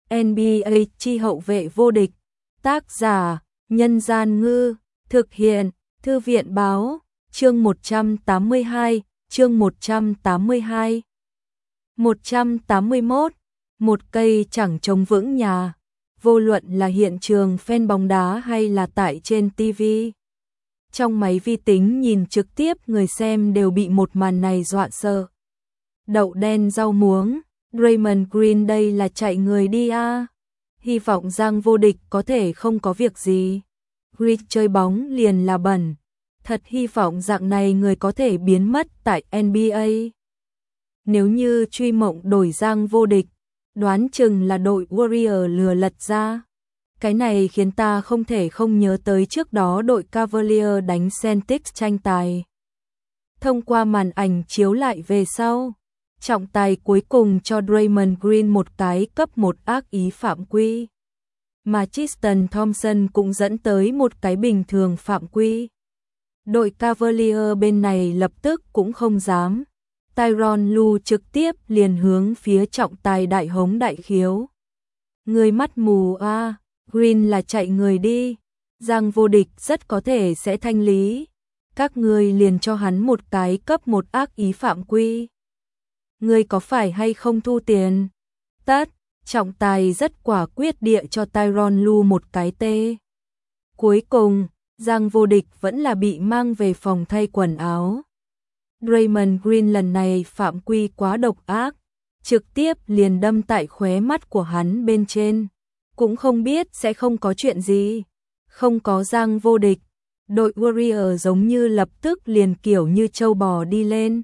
NBA chi hậu vệ vô địch. Tác giả: Nhân Gian Ngư. Thực hiện: Thư viện Báo. Chương 182. Chương 182. 181. Một cây chẳng chống vững nhà. Vô luận là hiện trường fan bóng đá hay là tại trên TV. Trong máy vi tính nhìn trực tiếp, người xem đều bị một màn này dọa sợ. Đậu đen rau muống, Draymond Green đây là chạy người đi à. Hy vọng Giang vô địch có thể không có việc gì. Green chơi bóng liền là bẩn. Thật hy vọng dạng này người có thể biến mất tại NBA. Nếu như truy mộng đổi Giang vô địch, đoán chừng là đội Warrior lừa lật ra. Cái này khiến ta không thể không nhớ tới trước đó đội Cavalier đánh Celtics tranh tài. Thông qua màn ảnh chiếu lại về sau, trọng tài cuối cùng cho Draymond Green một cái cấp 1 ác ý phạm quy. Mà Tristan Thompson cũng dẫn tới một cái bình thường phạm quy. Đội Cavalier bên này lập tức cũng không dám. Tyronn Lue trực tiếp liền hướng phía trọng tài đại hống đại khiếu. Người mắt mù à, Green là chạy người đi. Giang vô địch rất có thể sẽ thanh lý. Các ngươi liền cho hắn một cái cấp 1 ác ý phạm quy. Ngươi có phải hay không thu tiền? Tất, trọng tài rất quả quyết địa cho Tyronn Lue một cái tê. Cuối cùng, Giang vô địch vẫn là bị mang về phòng thay quần áo. Draymond Green lần này phạm quy quá độc ác, trực tiếp liền đâm tại khóe mắt của hắn bên trên. Cũng không biết sẽ không có chuyện gì. Không có Giang vô địch, đội Warrior giống như lập tức liền kiểu như trâu bò đi lên.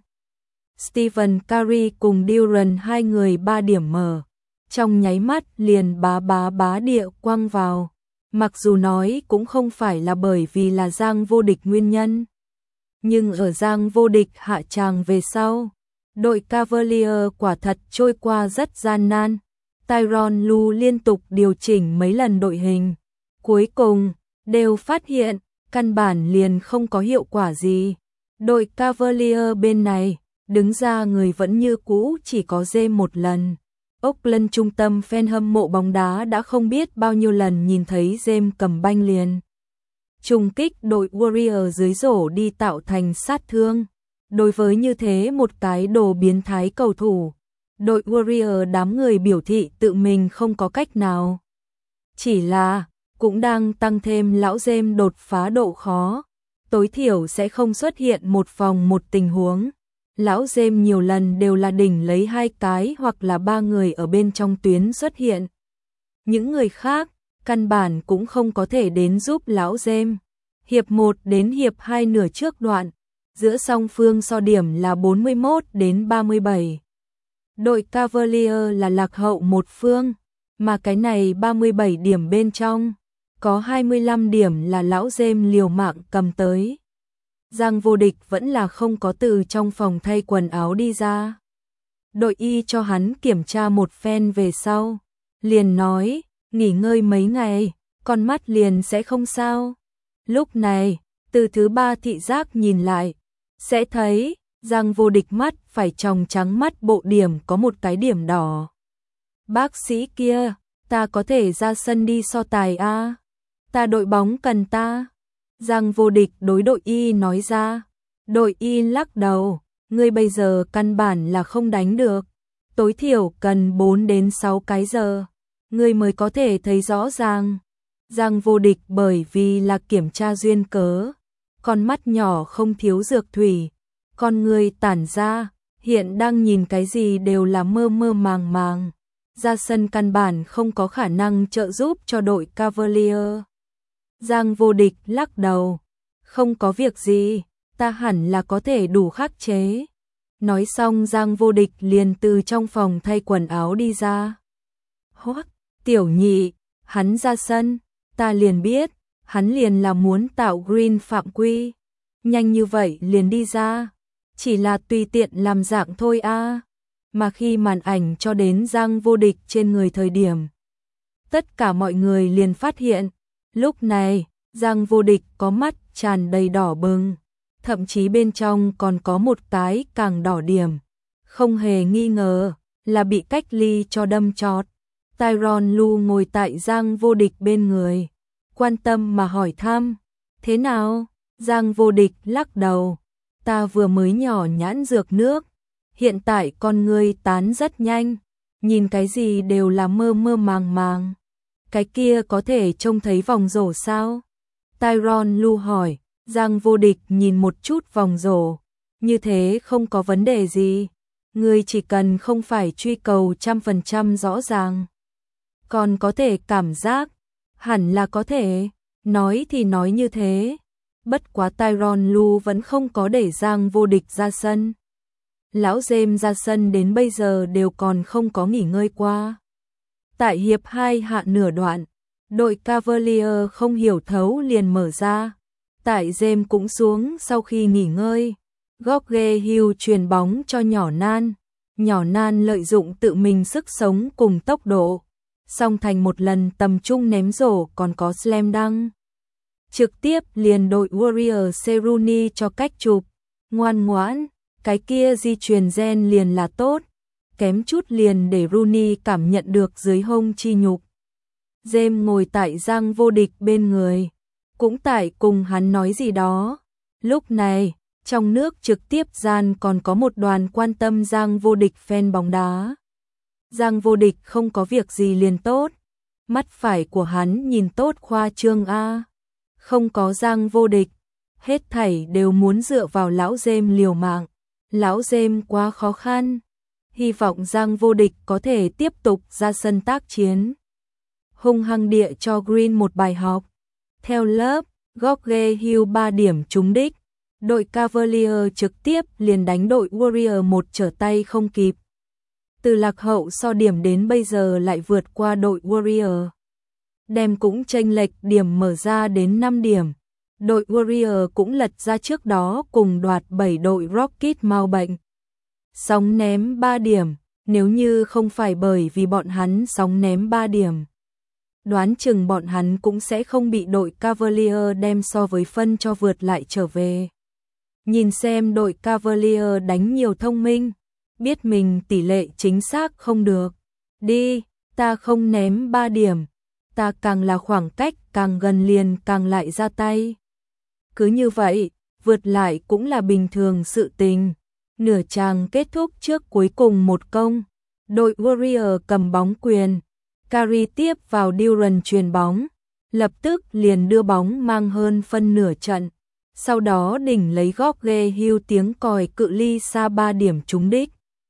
Stephen Curry cùng Durant hai người 3 điểm mở, trong nháy mắt liền bá địa quăng vào. Mặc dù nói cũng không phải là bởi vì là Giang vô địch nguyên nhân, nhưng ở Giang vô địch hạ tràng về sau, đội Cavalier quả thật trôi qua rất gian nan. Tyronn Lue liên tục điều chỉnh mấy lần đội hình, cuối cùng đều phát hiện căn bản liền không có hiệu quả gì. Đội Cavalier bên này đứng ra người vẫn như cũ chỉ có James một lần. Oakland trung tâm fan hâm mộ bóng đá đã không biết bao nhiêu lần nhìn thấy James cầm banh liền trùng kích đội Warrior dưới rổ đi tạo thành sát thương. Đối với như thế một cái đồ biến thái cầu thủ, đội Warrior đám người biểu thị tự mình không có cách nào. Chỉ là cũng đang tăng thêm lão James đột phá độ khó, tối thiểu sẽ không xuất hiện một vòng một tình huống. Lão James nhiều lần đều là đỉnh lấy 2 cái hoặc là 3 người ở bên trong tuyến xuất hiện. Những người khác căn bản cũng không có thể đến giúp lão James. Hiệp 1 đến hiệp 2 nửa trước đoạn, giữa song phương so điểm là 41-37. Đội Cavalier là lạc hậu một phương, mà cái này 37 điểm bên trong, có 25 điểm là lão James liều mạng cầm tới. Giang vô địch vẫn là không có từ trong phòng thay quần áo đi ra. Đội y cho hắn kiểm tra một phen về sau, liền nói, nghỉ ngơi mấy ngày, con mắt liền sẽ không sao. Lúc này, từ thứ 3 thị giác nhìn lại, sẽ thấy, Giang vô địch mắt phải tròng trắng mắt bộ điểm có một cái điểm đỏ. Bác sĩ kia, ta có thể ra sân đi so tài à? Ta đội bóng cần ta. Giang vô địch đối đội y nói ra. Đội y lắc đầu, ngươi bây giờ căn bản là không đánh được. Tối thiểu cần 4 đến 6 cái giờ, ngươi mới có thể thấy rõ ràng. Giang vô địch bởi vì là kiểm tra duyên cớ, con mắt nhỏ không thiếu dược thủy, con người tản ra, hiện đang nhìn cái gì đều là mơ mơ màng màng. Ra sân căn bản không có khả năng trợ giúp cho đội Cavalier. Giang vô địch lắc đầu, không có việc gì, ta hẳn là có thể đủ khắc chế. Nói xong Giang vô địch liền từ trong phòng thay quần áo đi ra. Hoắc, tiểu nhị, hắn ra sân, ta liền biết, hắn liền là muốn tạo Green phạm quy. Nhanh như vậy liền đi ra, chỉ là tùy tiện làm dạng thôi à. Mà khi màn ảnh cho đến Giang vô địch trên người thời điểm, tất cả mọi người liền phát hiện, lúc này, Giang vô địch có mắt tràn đầy đỏ bừng, thậm chí bên trong còn có một cái càng đỏ điểm. Không hề nghi ngờ là bị cách ly cho đâm chọt. Tyronn Lue ngồi tại Giang Vô Địch bên người, quan tâm mà hỏi thăm, thế nào? Giang Vô Địch lắc đầu, ta vừa mới nhỏ nhãn dược nước, hiện tại con ngươi tán rất nhanh, nhìn cái gì đều là mơ mơ màng màng. Cái kia có thể trông thấy vòng rổ sao? Tyronn Lue hỏi. Giang Vô Địch nhìn một chút vòng rổ, như thế không có vấn đề gì, ngươi chỉ cần không phải truy cầu 100% rõ ràng. Còn có thể cảm giác, hẳn là có thể, nói thì nói như thế. Bất quá Tyronn Lue vẫn không có để Giang Vô Địch ra sân. Lão James ra sân đến bây giờ đều còn không có nghỉ ngơi qua. Tại hiệp 2 hạ nửa đoạn, đội Cavalier không hiểu thấu liền mở ra. Tại James cũng xuống sau khi nghỉ ngơi. George Hill truyền bóng cho nhỏ Nan. Nhỏ Nan lợi dụng tự mình sức sống cùng tốc độ. Song thành một lần tầm trung ném rổ còn có slam dunk. Trực tiếp liền đội Warrior Rooney cho cách chụp. Ngoan ngoãn, cái kia di truyền gen liền là tốt. Kém chút liền để Rooney cảm nhận được dưới hông chi nhục. James ngồi tại Giang Vô Địch bên người, cũng tại cùng hắn nói gì đó. Lúc này, trong nước trực tiếp gian còn có một đoàn quan tâm Giang Vô Địch fan bóng đá. Giang Vô Địch không có việc gì liền tốt. Mắt phải của hắn nhìn tốt khoa trương a. Không có Giang Vô Địch, hết thảy đều muốn dựa vào lão James liều mạng. Lão James quá khó khăn. Hy vọng Giang Vô Địch có thể tiếp tục ra sân tác chiến. Hung hăng địa cho Green một bài học. Theo lớp, George Hill 3 điểm trúng đích. Đội Cavalier trực tiếp liền đánh đội Warrior một trở tay không kịp. Từ lạc hậu so điểm đến bây giờ lại vượt qua đội Warrior. Đem cũng chênh lệch điểm mở ra đến 5 điểm. Đội Warrior cũng lật ra trước đó cùng đoạt 7 đội Rockets mau bệnh. Sóng ném 3 điểm, nếu như không phải bởi vì bọn hắn sóng ném 3 điểm. Đoán chừng bọn hắn cũng sẽ không bị đội Cavalier đem so với phân cho vượt lại trở về. Nhìn xem đội Cavalier đánh nhiều thông minh, biết mình tỷ lệ chính xác không được. Đi, ta không ném 3 điểm, ta càng là khoảng cách càng gần liền càng lại ra tay. Cứ như vậy, vượt lại cũng là bình thường sự tình. Nửa chàng kết thúc trước cuối cùng một công. Đội Warrior cầm bóng quyền. Curry tiếp vào Durant chuyền bóng. Lập tức liền đưa bóng mang hơn phân nửa trận. Sau đó đỉnh lấy George Hill tiếng còi cự ly xa 3 điểm trúng đích.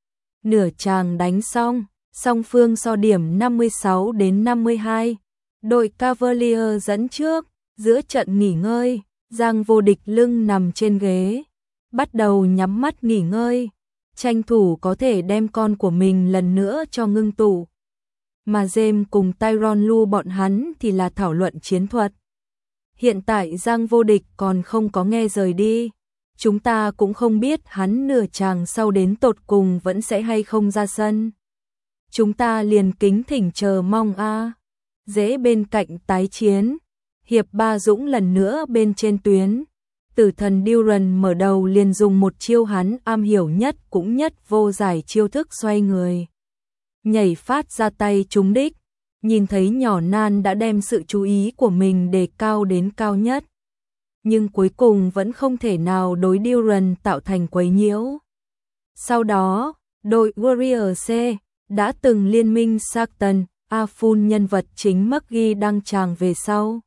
Nửa chàng đánh xong, song phương so điểm 56 đến 52. Đội Cavalier dẫn trước, giữa trận nghỉ ngơi, Giang Vô Địch lưng nằm trên ghế. Bắt đầu nhắm mắt nghỉ ngơi, tranh thủ có thể đem con của mình lần nữa cho ngưng tụ. Mà James cùng Tyronn Lue bọn hắn thì là thảo luận chiến thuật. Hiện tại Giang Vô Địch còn không có nghe rời đi. Chúng ta cũng không biết hắn nửa chàng sau đến tột cùng vẫn sẽ hay không ra sân. Chúng ta liền kính thỉnh chờ mong a. Dễ bên cạnh tái chiến. Hiệp 3 Dũng lần nữa bên trên tuyến. Tử thần Durant mở đầu liền dùng một chiêu hắn am hiểu nhất cũng nhất vô giải chiêu thức xoay người. Nhảy phát ra tay trúng đích. Nhìn thấy nhỏ Nan đã đem sự chú ý của mình đề cao đến cao nhất. Nhưng cuối cùng vẫn không thể nào đối Durant tạo thành quấy nhiễu. Sau đó, đội Warrior C đã từng liên minh Stockton, A-Full nhân vật chính McGee đăng tràng về sau.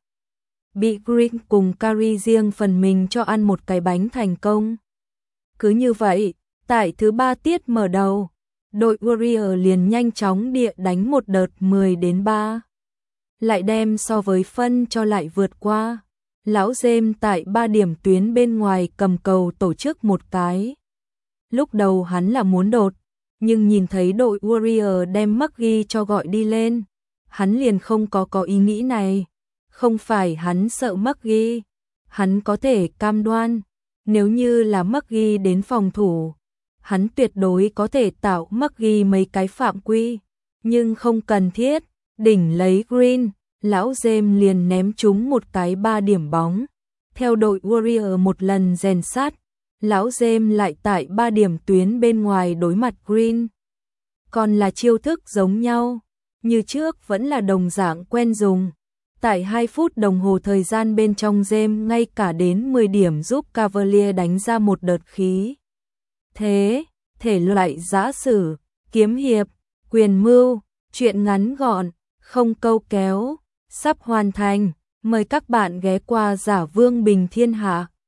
Bị Green cùng Curry riêng phần mình cho ăn một cái bánh thành công. Cứ như vậy, tại thứ 3 tiết mở đầu, đội Warrior liền nhanh chóng địa đánh một đợt 10 đến 3. Lại đem so với phân cho lại vượt qua. Lão James tại 3 điểm tuyến bên ngoài cầm cầu tổ chức một cái. Lúc đầu hắn là muốn đột, nhưng nhìn thấy đội Warrior đem McGee cho gọi đi lên, hắn liền không có ý nghĩ này. Không phải hắn sợ McGee, hắn có thể cam đoan, nếu như là McGee đến phòng thủ, hắn tuyệt đối có thể tạo McGee mấy cái phạm quy, nhưng không cần thiết, đỉnh lấy Green, lão James liền ném trúng một cái 3 điểm bóng. Theo đội Warrior một lần rèn sát, lão James lại tại 3 điểm tuyến bên ngoài đối mặt Green. Còn là chiêu thức giống nhau, như trước vẫn là đồng dạng quen dùng. Tại 2 phút đồng hồ thời gian bên trong game ngay cả đến 10 điểm giúp Cavalier đánh ra một đợt khí. Thế, thể loại giã sử, kiếm hiệp, quyền mưu, truyện ngắn gọn, không câu kéo, sắp hoàn thành. Mời các bạn ghé qua Giả Vương Bình Thiên Hạ.